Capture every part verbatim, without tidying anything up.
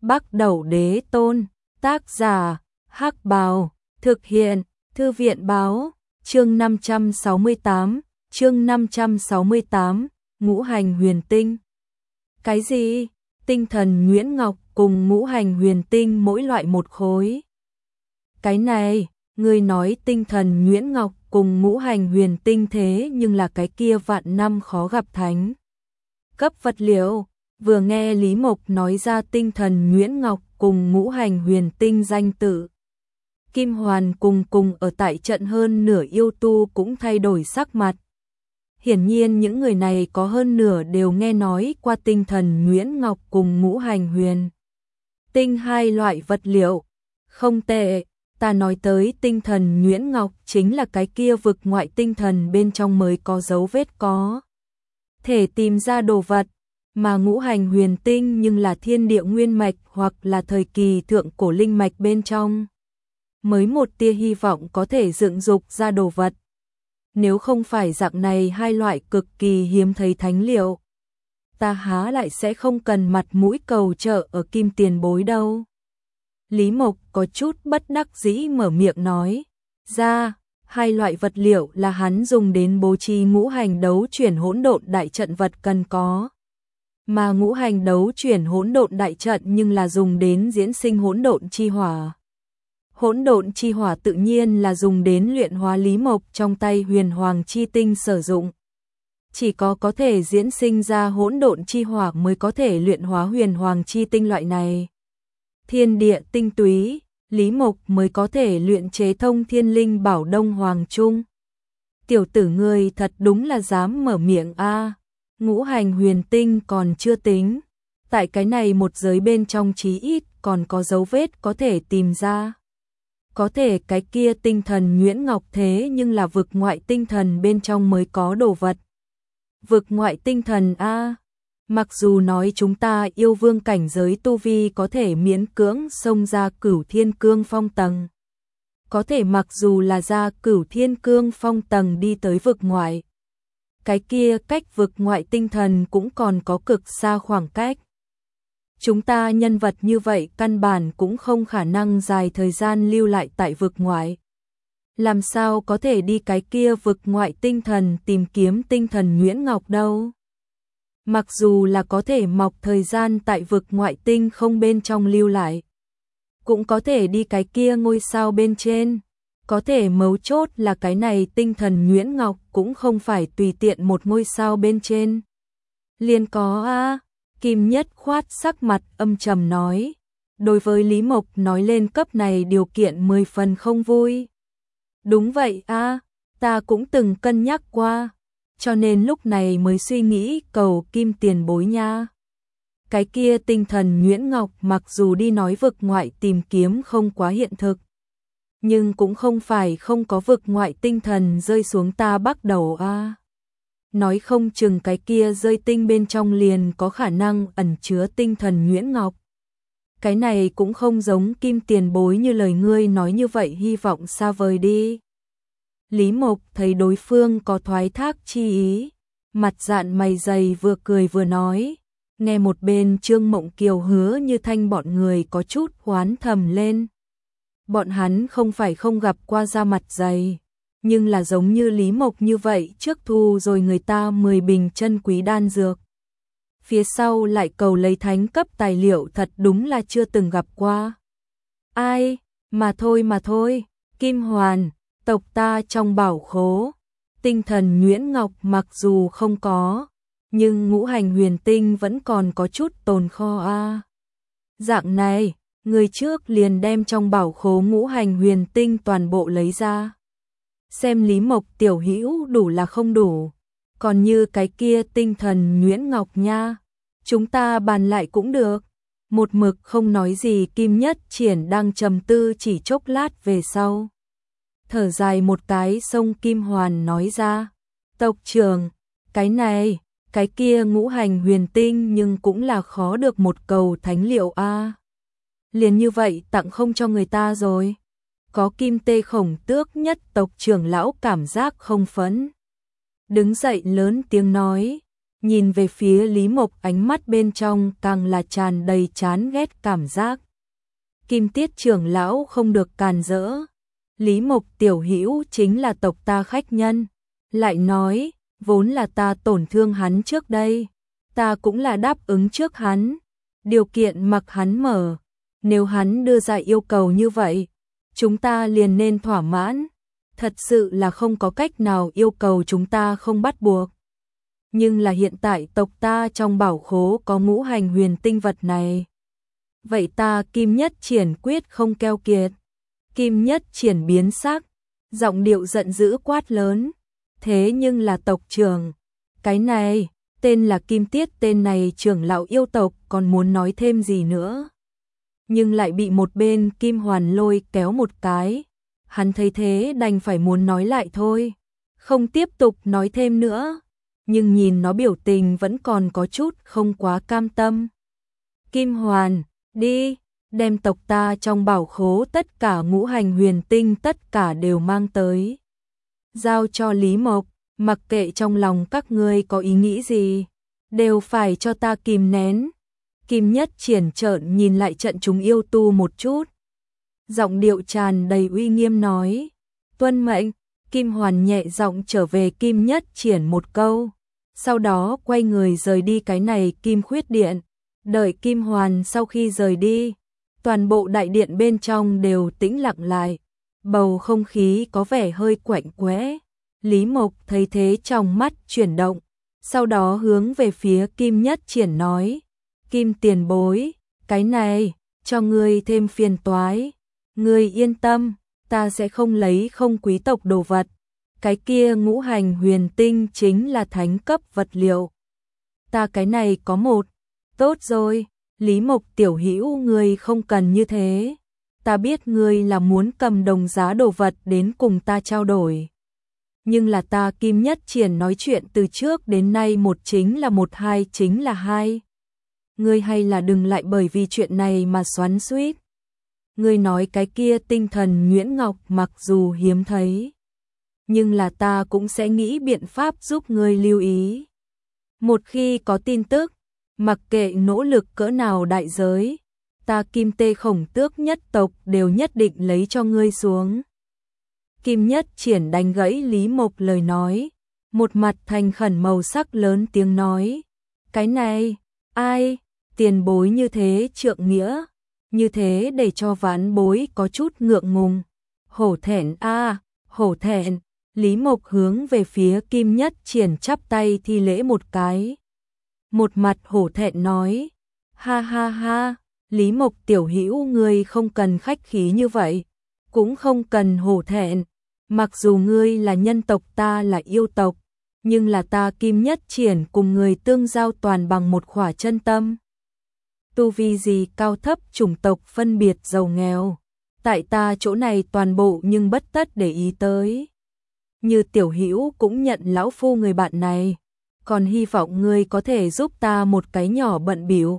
Bắc Đẩu Đế Tôn, tác giả, Hắc Bào, thực hiện, Thư viện Báo, chương năm trăm sáu mươi tám, chương năm trăm sáu mươi tám, ngũ hành huyền tinh. Cái gì? Tinh thần nhuyễn ngọc cùng ngũ hành huyền tinh mỗi loại một khối. Cái này, ngươi nói tinh thần nhuyễn ngọc cùng ngũ hành huyền tinh thế nhưng là cái kia vạn năm khó gặp thánh cấp vật liệu. Vừa nghe Lý Mộc nói ra tinh thần nhuyễn ngọc cùng ngũ hành huyền tinh danh tự, Kim Hoàn cùng cùng ở tại trận hơn nửa yêu tu cũng thay đổi sắc mặt. Hiển nhiên những người này có hơn nửa đều nghe nói qua tinh thần nhuyễn ngọc cùng ngũ hành huyền tinh hai loại vật liệu. Không tệ, ta nói tới tinh thần nhuyễn ngọc chính là cái kia vực ngoại tinh thần bên trong mới có dấu vết có thể tìm ra đồ vật, mà ngũ hành huyền tinh nhưng là thiên địa nguyên mạch hoặc là thời kỳ thượng cổ linh mạch bên trong mới một tia hy vọng có thể dựng dục ra đồ vật. Nếu không phải dạng này hai loại cực kỳ hiếm thấy thánh liệu, ta há lại sẽ không cần mặt mũi cầu trợ ở Kim tiền bối đâu. Lý Mộc có chút bất đắc dĩ mở miệng nói ra, hai loại vật liệu là hắn dùng đến bố trí ngũ hành đấu chuyển hỗn độn đại trận vật cần có. Mà ngũ hành đấu chuyển hỗn độn đại trận nhưng là dùng đến diễn sinh hỗn độn chi hỏa. Hỗn độn chi hỏa tự nhiên là dùng đến luyện hóa Lý Mộc trong tay huyền hoàng chi tinh sử dụng. Chỉ có có thể diễn sinh ra hỗn độn chi hỏa mới có thể luyện hóa huyền hoàng chi tinh loại này thiên địa tinh túy, Lý Mộc mới có thể luyện chế thông thiên linh bảo đông hoàng trung. Tiểu tử ngươi thật đúng là dám mở miệng a. Ngũ hành huyền tinh còn chưa tính, tại cái này một giới bên trong chí ít còn có dấu vết có thể tìm ra. Có thể cái kia tinh thần nhuyễn ngọc thế nhưng là vực ngoại tinh thần bên trong mới có đồ vật. Vực ngoại tinh thần a, mặc dù nói chúng ta yêu vương cảnh giới tu vi có thể miễn cưỡng xông ra cửu thiên cương phong tầng. Có thể mặc dù là ra cửu thiên cương phong tầng đi tới vực ngoại, cái kia cách vực ngoại tinh thần cũng còn có cực xa khoảng cách. Chúng ta nhân vật như vậy căn bản cũng không khả năng dài thời gian lưu lại tại vực ngoại. Làm sao có thể đi cái kia vực ngoại tinh thần tìm kiếm tinh thần nhuyễn ngọc đâu. Mặc dù là có thể mọc thời gian tại vực ngoại tinh không bên trong lưu lại, cũng có thể đi cái kia ngôi sao bên trên. Có thể mấu chốt là cái này tinh thần nhuyễn ngọc cũng không phải tùy tiện một ngôi sao bên trên liền có a. Kim Nhất khoát sắc mặt âm trầm nói, đối với Lý Mộc nói lên cấp này điều kiện mười phần không vui. Đúng vậy a, ta cũng từng cân nhắc qua, cho nên lúc này mới suy nghĩ cầu Kim tiền bối nha. Cái kia tinh thần nhuyễn ngọc mặc dù đi nói vực ngoại tìm kiếm không quá hiện thực, nhưng cũng không phải không có vực ngoại tinh thần rơi xuống ta Bắc Đẩu a. Nói không chừng cái kia rơi tinh bên trong liền có khả năng ẩn chứa tinh thần nhuyễn ngọc. Cái này cũng không giống Kim tiền bối như lời ngươi nói như vậy, hy vọng xa vời đi. Lý Mộc thấy đối phương có thoái thác chi ý, mặt dạn mày dày vừa cười vừa nói, nghe một bên Trương Mộng Kiều Hứa Như Thanh bọn người có chút oán thầm lên. Bọn hắn không phải không gặp qua da mặt dày, nhưng là giống như Lý Mộc như vậy trước thu rồi người ta mười bình chân quý đan dược, phía sau lại cầu lấy thánh cấp tài liệu thật đúng là chưa từng gặp qua. Ai, mà thôi mà thôi, Kim Hoàn, tộc ta trong bảo khố, tinh thần nhuyễn ngọc mặc dù không có, nhưng ngũ hành huyền tinh vẫn còn có chút tồn kho a. Dạng này, người trước liền đem trong bảo khố ngũ hành huyền tinh toàn bộ lấy ra. Xem Lý Mộc tiểu hữu đủ là không đủ, còn như cái kia tinh thần nhuyễn ngọc nha, chúng ta bàn lại cũng được. Một mực không nói gì Kim Nhất Triển đang trầm tư chỉ chốc lát về sau, thở dài một cái xông Kim Hoàn nói ra, tộc trưởng, cái này, cái kia ngũ hành huyền tinh nhưng cũng là khó được một cầu thánh liệu a. Liền như vậy tặng không cho người ta rồi. Có Kim Tê Khổng Tước nhất tộc trưởng lão cảm giác không phấn. Đứng dậy lớn tiếng nói, nhìn về phía Lý Mộc, ánh mắt bên trong càng là tràn đầy chán ghét cảm giác. Kim Tiết trưởng lão không được càn rỡ. Lý Mộc tiểu hữu chính là tộc ta khách nhân. Lại nói, vốn là ta tổn thương hắn trước đây. Ta cũng là đáp ứng trước hắn. Điều kiện mặc hắn mở. Nếu hắn đưa ra yêu cầu như vậy, chúng ta liền nên thỏa mãn. Thật sự là không có cách nào yêu cầu chúng ta không bắt buộc. Nhưng là hiện tại tộc ta trong bảo khố có ngũ hành huyền tinh vật này. Vậy ta Kim Nhất Triển quyết không keo kiệt. Kim Nhất Triển biến sắc, giọng điệu giận dữ quát lớn. Thế nhưng là tộc trưởng. Cái này, tên là Kim Tiết, tên này trưởng lão yêu tộc còn muốn nói thêm gì nữa. Nhưng lại bị một bên Kim Hoàn Lôi kéo một cái. Hắn thấy thế đành phải muốn nói lại thôi. Không tiếp tục nói thêm nữa. Nhưng nhìn nó biểu tình vẫn còn có chút không quá cam tâm. Kim Hoàn, đi, đem tộc ta trong bảo khố tất cả ngũ hành huyền tinh tất cả đều mang tới. Giao cho Lý Mộc, mặc kệ trong lòng các ngươi có ý nghĩ gì, đều phải cho ta kìm nén. Kim Nhất Triển trợn nhìn lại trận chúng yêu tu một chút. Giọng điệu tràn đầy uy nghiêm nói. Tuân mệnh. Kim Hoàn nhẹ giọng trở về Kim Nhất Triển một câu. Sau đó quay người rời đi cái này Kim Khuyết Điện. Đợi Kim Hoàn sau khi rời đi, toàn bộ đại điện bên trong đều tĩnh lặng lại. Bầu không khí có vẻ hơi quạnh quẽ. Lý Mộc thấy thế trong mắt chuyển động. Sau đó hướng về phía Kim Nhất Triển nói. Kim tiền bối, cái này, cho ngươi thêm phiền toái. Ngươi yên tâm, ta sẽ không lấy không quý tộc đồ vật. Cái kia ngũ hành huyền tinh chính là thánh cấp vật liệu. Ta cái này có một. Tốt rồi, Lý Mộc tiểu hữu ngươi không cần như thế. Ta biết ngươi là muốn cầm đồng giá đồ vật đến cùng ta trao đổi. Nhưng là ta Kim Nhất Triển nói chuyện từ trước đến nay một chính là một, hai chính là hai. Ngươi hay là đừng lại bởi vì chuyện này mà xoắn xuýt. Ngươi nói cái kia tinh thần nhuyễn ngọc mặc dù hiếm thấy, nhưng là ta cũng sẽ nghĩ biện pháp giúp ngươi lưu ý. Một khi có tin tức, mặc kệ nỗ lực cỡ nào đại giới, ta Kim Tê Khổng Tước nhất tộc đều nhất định lấy cho ngươi xuống. Kim Nhất Triển đánh gãy Lý Mộc lời nói, một mặt thành khẩn màu sắc lớn tiếng nói. Cái này, ai, tiền bối như thế trượng nghĩa, như thế để cho vãn bối có chút ngượng ngùng. Hổ thẹn a, à, hổ thẹn. Lý Mộc hướng về phía Kim Nhất Triển chắp tay thi lễ một cái. Một mặt hổ thẹn nói. Ha ha ha, Lý Mộc tiểu hữu ngươi không cần khách khí như vậy, cũng không cần hổ thẹn. Mặc dù ngươi là nhân tộc, ta là yêu tộc, nhưng là ta Kim Nhất Triển cùng người tương giao toàn bằng một khỏa chân tâm. Tu vi gì cao thấp chủng tộc phân biệt giàu nghèo, tại ta chỗ này toàn bộ nhưng bất tất để ý tới. Như tiểu hữu cũng nhận lão phu người bạn này, còn hy vọng ngươi có thể giúp ta một cái nhỏ bận bịu.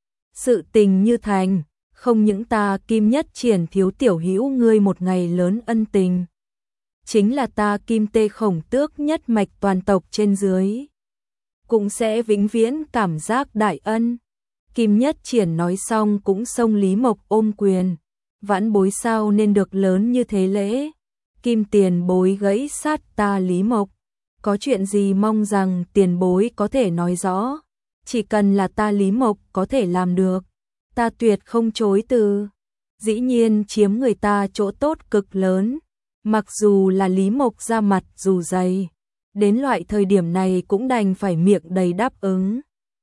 Sự tình như thành, không những ta Kim Nhất Triển thiếu tiểu hữu ngươi một ngày lớn ân tình, chính là ta Kim Tê Khổng Tước nhất mạch toàn tộc trên dưới cũng sẽ vĩnh viễn cảm giác đại ân. Kim Nhất Triển nói xong cũng xông Lý Mộc ôm quyền. Vãn bối sao nên được lớn như thế lễ. Kim tiền bối gãy sát ta Lý Mộc. Có chuyện gì mong rằng tiền bối có thể nói rõ. Chỉ cần là ta Lý Mộc có thể làm được, ta tuyệt không chối từ. Dĩ nhiên chiếm người ta chỗ tốt cực lớn. Mặc dù là Lý Mộc ra mặt dù dày, đến loại thời điểm này cũng đành phải miệng đầy đáp ứng.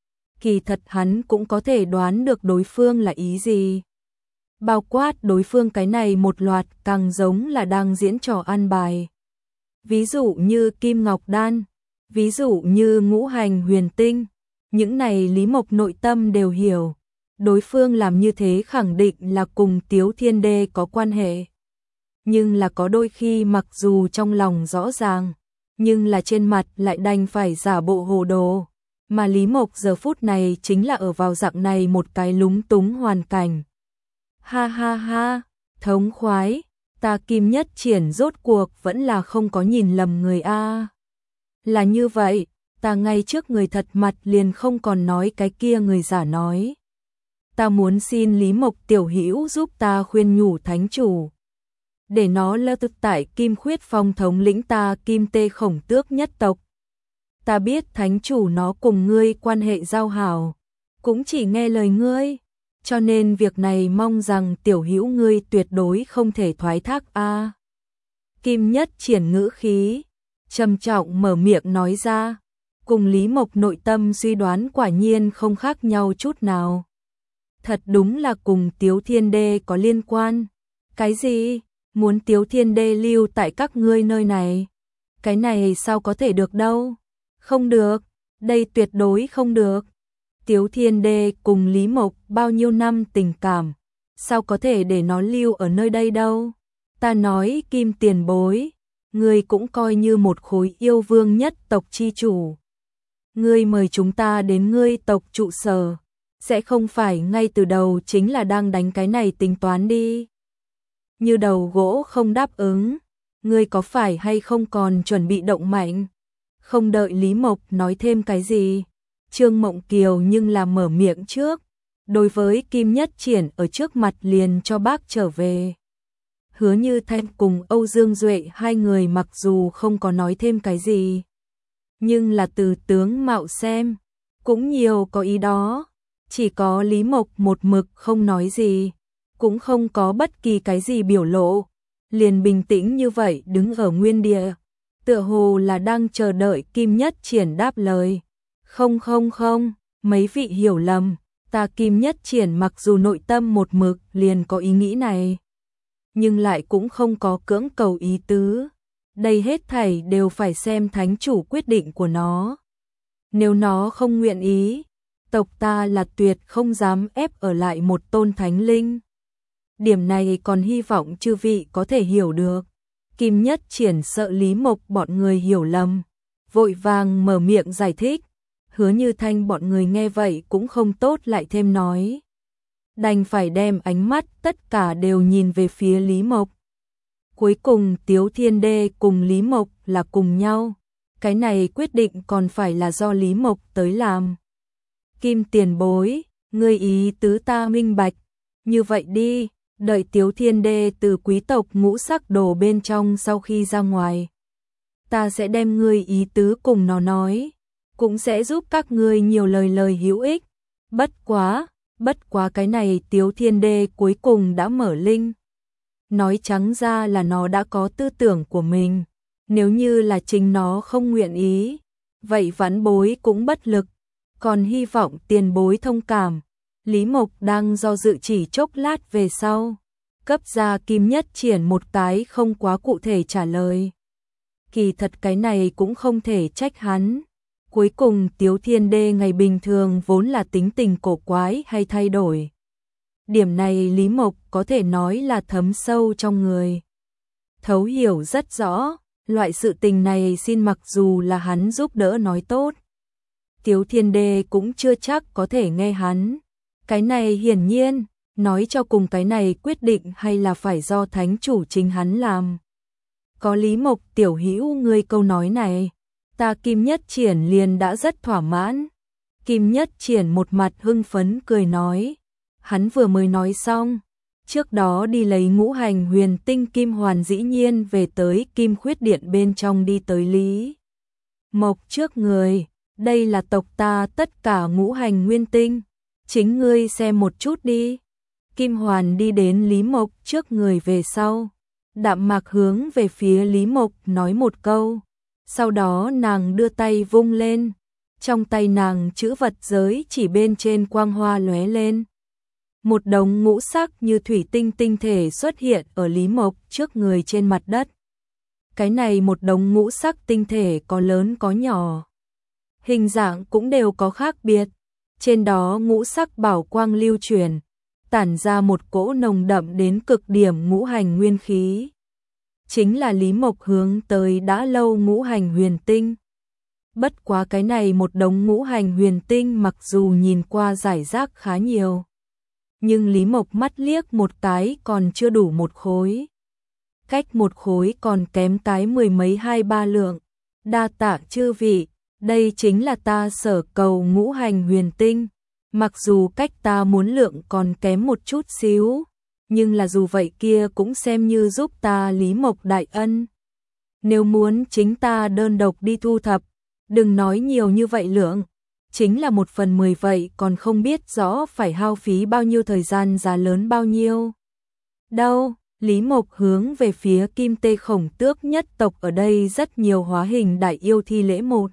Kỳ thật hắn cũng có thể đoán được đối phương là ý gì. Bao quát đối phương cái này một loạt càng giống là đang diễn trò ăn bài. Ví dụ như Kim Ngọc Đan, ví dụ như ngũ hành huyền tinh, những này Lý Mộc nội tâm đều hiểu. Đối phương làm như thế khẳng định là cùng Tiếu Thiên Đê có quan hệ. Nhưng là có đôi khi mặc dù trong lòng rõ ràng, nhưng là trên mặt lại đành phải giả bộ hồ đồ. Mà Lý Mộc giờ phút này chính là ở vào dạng này một cái lúng túng hoàn cảnh. Ha ha ha, thống khoái, ta Kim Nhất Triển rốt cuộc vẫn là không có nhìn lầm người a. Là như vậy, ta ngay trước người thật mặt liền không còn nói cái kia người giả nói. Ta muốn xin Lý Mộc tiểu hữu giúp ta khuyên nhủ thánh chủ. Để nó lơ thực tại Kim Khuyết Phong thống lĩnh ta Kim Tê Khổng Tước nhất tộc. Ta biết thánh chủ nó cùng ngươi quan hệ giao hảo, cũng chỉ nghe lời ngươi, cho nên việc này mong rằng tiểu hữu ngươi tuyệt đối không thể thoái thác a. Kim Nhất triển ngữ khí, trầm trọng mở miệng nói ra, cùng Lý Mộc nội tâm suy đoán quả nhiên không khác nhau chút nào. Thật đúng là cùng Tiếu Thiên Đê có liên quan. Cái gì? Muốn Tiếu Thiên Đê lưu tại các ngươi nơi này? Cái này sao có thể được đâu? Không được, đây tuyệt đối không được. Tiếu Thiên Đê cùng Lý Mộc bao nhiêu năm tình cảm, sao có thể để nó lưu ở nơi đây đâu? Ta nói Kim tiền bối, ngươi cũng coi như một khối yêu vương nhất tộc chi chủ. Ngươi mời chúng ta đến ngươi tộc trụ sở, sẽ không phải ngay từ đầu chính là đang đánh cái này tính toán đi. Như đầu gỗ không đáp ứng, ngươi có phải hay không còn chuẩn bị động mạnh? Không đợi Lý Mộc nói thêm cái gì, Trương Mộng Kiều nhưng là mở miệng trước, đối với Kim Nhất Triển ở trước mặt liền cho bác trở về. Hứa Như Thanh cùng Âu Dương Duệ hai người mặc dù không có nói thêm cái gì, nhưng là từ tướng mạo xem, cũng nhiều có ý đó. Chỉ có Lý Mộc một mực không nói gì, cũng không có bất kỳ cái gì biểu lộ, liền bình tĩnh như vậy đứng ở nguyên địa, tựa hồ là đang chờ đợi Kim Nhất Triển đáp lời. Không không không, mấy vị hiểu lầm, ta Kim Nhất Triển mặc dù nội tâm một mực liền có ý nghĩ này, nhưng lại cũng không có cưỡng cầu ý tứ. Đây hết thảy đều phải xem thánh chủ quyết định của nó. Nếu nó không nguyện ý, tộc ta là tuyệt không dám ép ở lại một tôn thánh linh. Điểm này còn hy vọng chư vị có thể hiểu được. Kim Nhất Triển sợ Lý Mộc bọn người hiểu lầm, vội vàng mở miệng giải thích. Hứa Như Thanh bọn người nghe vậy cũng không tốt lại thêm nói, đành phải đem ánh mắt tất cả đều nhìn về phía Lý Mộc. Cuối cùng Tiếu Thiên Đê cùng Lý Mộc là cùng nhau, cái này quyết định còn phải là do Lý Mộc tới làm. Kim tiền bối, ngươi ý tứ ta minh bạch, như vậy đi, đợi Tiếu Thiên Đê từ quý tộc ngũ sắc đồ bên trong sau khi ra ngoài, ta sẽ đem ngươi ý tứ cùng nó nói, cũng sẽ giúp các ngươi nhiều lời lời hữu ích. Bất quá, bất quá cái này Tiếu Thiên Đê cuối cùng đã mở linh. Nói trắng ra là nó đã có tư tưởng của mình, nếu như là chính nó không nguyện ý, vậy vãn bối cũng bất lực, còn hy vọng tiền bối thông cảm. Lý Mộc đang do dự chỉ chốc lát về sau, cấp ra Kim Nhất Triển một cái không quá cụ thể trả lời. Kỳ thật cái này cũng không thể trách hắn. Cuối cùng Tiếu Thiên Đê ngày bình thường vốn là tính tình cổ quái hay thay đổi. Điểm này Lý Mộc có thể nói là thấm sâu trong người. Thấu hiểu rất rõ, loại sự tình này xin mặc dù là hắn giúp đỡ nói tốt, Tiếu Thiên Đê cũng chưa chắc có thể nghe hắn. Cái này hiển nhiên, nói cho cùng cái này quyết định hay là phải do thánh chủ chính hắn làm. Có Lý Mộc tiểu hữu ngươi câu nói này, ta Kim Nhất Triển liền đã rất thỏa mãn. Kim Nhất Triển một mặt hưng phấn cười nói, hắn vừa mới nói xong, trước đó đi lấy ngũ hành huyền tinh kim hoàn dĩ nhiên về tới Kim Khuyết Điện bên trong đi tới Lý Mộc trước người, đây là tộc ta tất cả ngũ hành nguyên tinh, chính ngươi xem một chút đi. Kim Hoàn đi đến Lý Mộc trước người về sau, đạm mạc hướng về phía Lý Mộc nói một câu, sau đó nàng đưa tay vung lên, trong tay nàng chữ vật giới chỉ bên trên quang hoa lóe lên. Một đống ngũ sắc như thủy tinh tinh thể xuất hiện ở Lý Mộc trước người trên mặt đất. Cái này một đống ngũ sắc tinh thể có lớn có nhỏ, hình dạng cũng đều có khác biệt, trên đó ngũ sắc bảo quang lưu truyền, tản ra một cỗ nồng đậm đến cực điểm ngũ hành nguyên khí. Chính là Lý Mộc hướng tới đã lâu ngũ hành huyền tinh. Bất quá cái này một đống ngũ hành huyền tinh mặc dù nhìn qua giải rác khá nhiều, nhưng Lý Mộc mắt liếc một cái còn chưa đủ một khối. Cách một khối còn kém cái mười mấy hai ba lượng. Đa tạ chư vị, Đây chính là ta sở cầu ngũ hành huyền tinh, mặc dù cách ta muốn lượng còn kém một chút xíu, nhưng là dù vậy kia cũng xem như giúp ta Lý Mộc đại ân. Nếu muốn chính ta đơn độc đi thu thập, đừng nói nhiều như vậy lượng, chính là một phần mười vậy còn không biết rõ phải hao phí bao nhiêu thời gian giá lớn bao nhiêu. Đâu, Lý Mộc hướng về phía Kim Tê Khổng Tước nhất tộc ở đây rất nhiều hóa hình đại yêu thi lễ một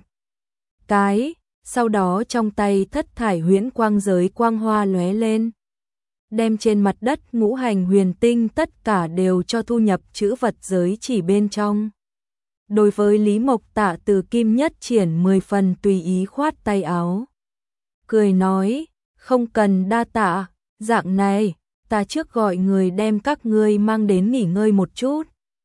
cái, sau đó trong tay thất thải huyễn quang giới quang hoa lóe lên, đem trên mặt đất ngũ hành huyền tinh tất cả đều cho thu nhập chữ vật giới chỉ bên trong. Đối với Lý Mộc Tạ Từ Kim nhất triển mười phần tùy ý khoát tay áo, cười nói, không cần đa tạ, dạng này, ta trước gọi người đem các ngươi mang đến nghỉ ngơi một chút.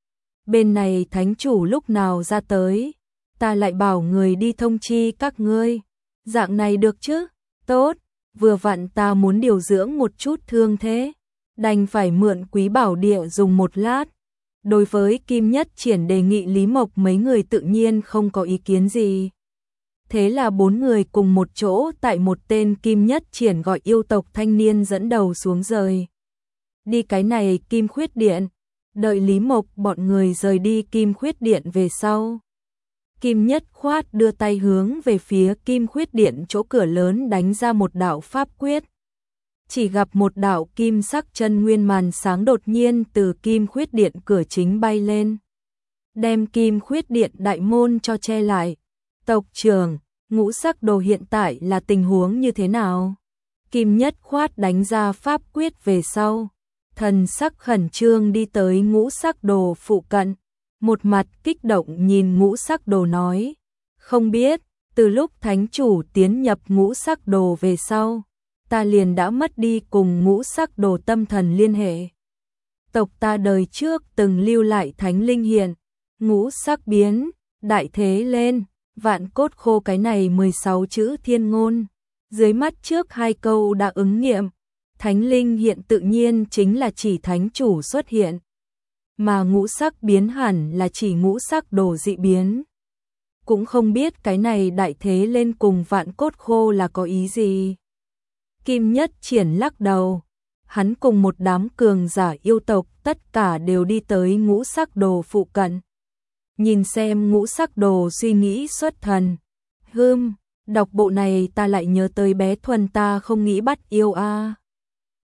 Bên này thánh chủ lúc nào ra tới, ta lại bảo người đi thông chi các ngươi. Dạng này được chứ? Tốt, vừa vặn ta muốn điều dưỡng một chút thương thế, đành phải mượn Quý Bảo Địa dùng một lát. Đối với Kim Nhất Triển đề nghị Lý Mộc mấy người tự nhiên không có ý kiến gì. Thế là bốn người cùng một chỗ tại một tên Kim Nhất Triển gọi yêu tộc thanh niên dẫn đầu xuống rời. Đi cái này Kim Khuyết Điện, đợi Lý Mộc bọn người rời đi Kim Khuyết Điện về sau. Kim Nhất Khoát đưa tay hướng về phía Kim Khuyết Điện chỗ cửa lớn đánh ra một đạo pháp quyết. Chỉ gặp một đạo kim sắc chân nguyên màn sáng đột nhiên từ Kim Khuyết Điện cửa chính bay lên, đem Kim Khuyết Điện đại môn cho che lại. Tộc trưởng, ngũ sắc đồ hiện tại là tình huống như thế nào? Kim Nhất Khoát đánh ra pháp quyết về sau, thần sắc khẩn trương đi tới ngũ sắc đồ phụ cận, một mặt kích động nhìn ngũ sắc đồ nói, không biết, từ lúc thánh chủ tiến nhập ngũ sắc đồ về sau, ta liền đã mất đi cùng ngũ sắc đồ tâm thần liên hệ. Tộc ta đời trước từng lưu lại thánh linh hiện, ngũ sắc biến, đại thế lên, vạn cốt khô cái này mười sáu chữ thiên ngôn, dưới mắt trước hai câu đã ứng nghiệm, thánh linh hiện tự nhiên chính là chỉ thánh chủ xuất hiện, mà ngũ sắc biến hẳn là chỉ ngũ sắc đồ dị biến. Cũng không biết cái này đại thế lên cùng vạn cốt khô là có ý gì. Kim Nhất Triển lắc đầu, hắn cùng một đám cường giả yêu tộc tất cả đều đi tới ngũ sắc đồ phụ cận. Nhìn xem ngũ sắc đồ suy nghĩ xuất thần. Hưm, đọc bộ này ta lại nhớ tới bé Thuần ta không nghĩ bắt yêu a. À.